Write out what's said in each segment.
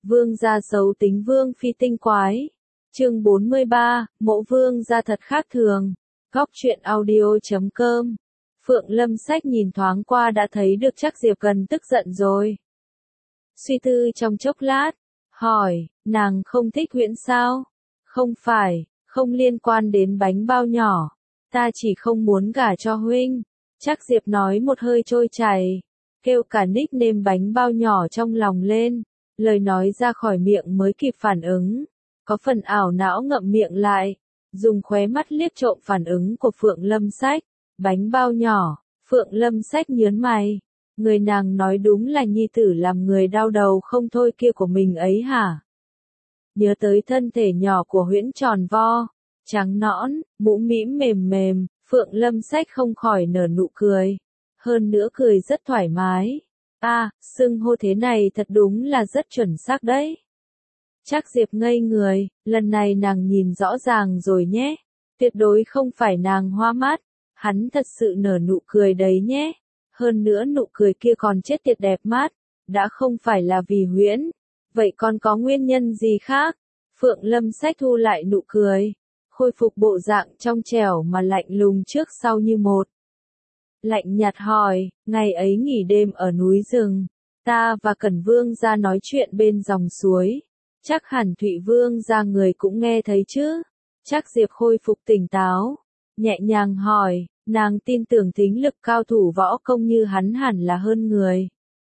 Vương gia xấu tính vương phi tinh quái. Chương 43, mộ vương gia thật khác thường. Góc truyện audio.com. Phượng Lâm Sách nhìn thoáng qua đã thấy được chắc Diệp gần tức giận rồi. Suy tư trong chốc lát, hỏi, nàng không thích Huyễn sao? Không phải, không liên quan đến bánh bao nhỏ. Ta chỉ không muốn gả cho huynh. Chắc Diệp nói một hơi trôi chảy, kêu cả nickname bánh bao nhỏ trong lòng lên. Lời nói ra khỏi miệng mới kịp phản ứng. Có phần ảo não ngậm miệng lại, dùng khóe mắt liếc trộm phản ứng của Phượng Lâm Sách. Bánh bao nhỏ, Phượng Lâm Sách nhớn mày. Người nàng nói đúng là nhi tử làm người đau đầu không thôi kia của mình ấy hả? Nhớ tới thân thể nhỏ của Huyễn tròn vo, trắng nõn, mũm mĩm mềm mềm, Phượng Lâm Sách không khỏi nở nụ cười. Hơn nữa cười rất thoải mái. Xưng hô thế này thật đúng là rất chuẩn xác đấy. Chắc Diệp ngây người, lần này nàng nhìn rõ ràng rồi nhé. Tuyệt đối không phải nàng hoa mắt, hắn thật sự nở nụ cười đấy nhé. Hơn nữa nụ cười kia còn chết tiệt đẹp mắt, đã không phải là vì Huyễn. Vậy còn có nguyên nhân gì khác? Phượng Lâm Sách thu lại nụ cười, khôi phục bộ dạng trong trẻo mà lạnh lùng trước sau như một. Lạnh nhạt hỏi, ngày ấy nghỉ đêm ở núi rừng, ta và Cẩn Vương ra nói chuyện bên dòng suối. Chắc hẳn Thụy Vương ra người cũng nghe thấy chứ? Chắc Diệp khôi phục tỉnh táo, nhẹ nhàng hỏi, nàng tin tưởng tính lực cao thủ võ công như hắn hẳn là hơn người.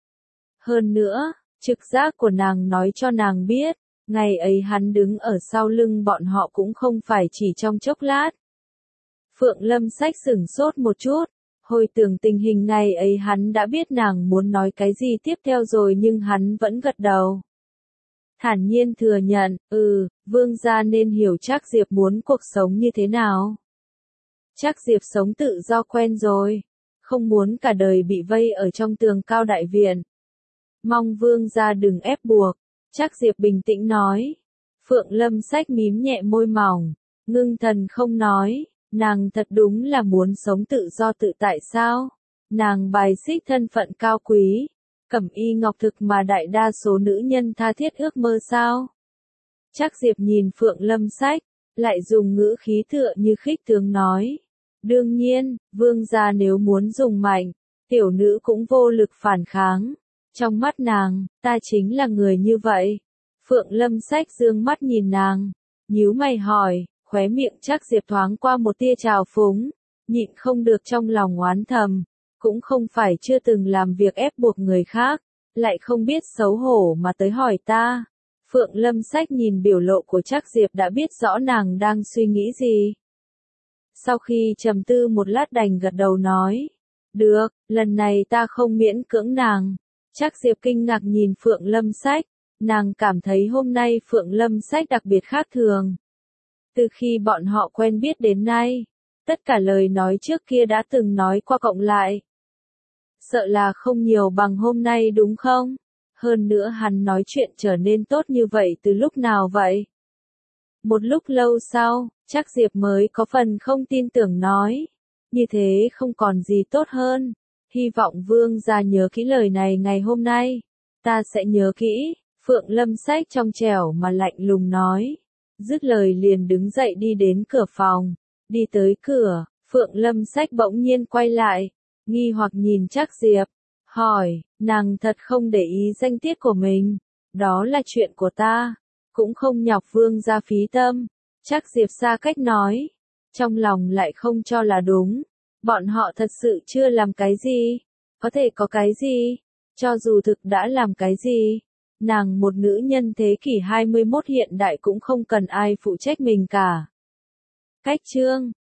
Hơn nữa, trực giác của nàng nói cho nàng biết, ngày ấy hắn đứng ở sau lưng bọn họ cũng không phải chỉ trong chốc lát. Phượng Lâm Sách sửng sốt một chút, hồi tưởng tình hình ngày ấy hắn đã biết nàng muốn nói cái gì tiếp theo rồi nhưng hắn vẫn gật đầu. Thản nhiên thừa nhận, vương gia nên hiểu chắc Diệp muốn cuộc sống như thế nào. Chắc Diệp sống tự do quen rồi, không muốn cả đời bị vây ở trong tường cao đại viện. Mong vương gia đừng ép buộc, chắc Diệp bình tĩnh nói. Phượng Lâm Sách mím nhẹ môi mỏng, ngưng thần không nói, nàng thật đúng là muốn sống tự do tự tại sao? Nàng bài xích thân phận cao quý, cẩm y ngọc thực mà đại đa số nữ nhân tha thiết ước mơ sao? Chắc Diệp nhìn Phượng Lâm Sách, lại dùng ngữ khí tựa như khích tướng nói. Đương nhiên, vương gia nếu muốn dùng mạnh, tiểu nữ cũng vô lực phản kháng. Trong mắt nàng, ta chính là người như vậy. Phượng Lâm Sách dương mắt nhìn nàng, nhíu mày hỏi, khóe miệng chắc Diệp thoáng qua một tia trào phúng, nhịn không được trong lòng oán thầm. Cũng không phải chưa từng làm việc ép buộc người khác, lại không biết xấu hổ mà tới hỏi ta. Phượng Lâm Sách nhìn biểu lộ của chắc Diệp đã biết rõ nàng đang suy nghĩ gì. Sau khi trầm tư một lát đành gật đầu nói, được, lần này ta không miễn cưỡng nàng. Chắc Diệp kinh ngạc nhìn Phượng Lâm Sách, nàng cảm thấy hôm nay Phượng Lâm Sách đặc biệt khác thường. Từ khi bọn họ quen biết đến nay, tất cả lời nói trước kia đã từng nói qua cộng lại. Sợ là không nhiều bằng hôm nay đúng không? Hơn nữa hắn nói chuyện trở nên tốt như vậy từ lúc nào vậy? Một lúc lâu sau, chắc Diệp mới có phần không tin tưởng nói. Như thế không còn gì tốt hơn. Hy vọng vương gia nhớ kỹ lời này ngày hôm nay. Ta sẽ nhớ kỹ. Phượng Lâm Sách trong trẻo mà lạnh lùng nói. Dứt lời liền đứng dậy đi đến cửa phòng. Đi tới cửa, Phượng Lâm Sách bỗng nhiên quay lại, nghi hoặc nhìn chắc Diệp. Hỏi, nàng thật không để ý danh tiết của mình. Đó là chuyện của ta. Cũng không nhọc vương gia phí tâm. Chắc Diệp xa cách nói. Trong lòng lại không cho là đúng. Bọn họ thật sự chưa làm cái gì. Có thể có cái gì. Cho dù thực đã làm cái gì. Nàng một nữ nhân thế kỷ 21 hiện đại cũng không cần ai phụ trách mình cả. Cách chương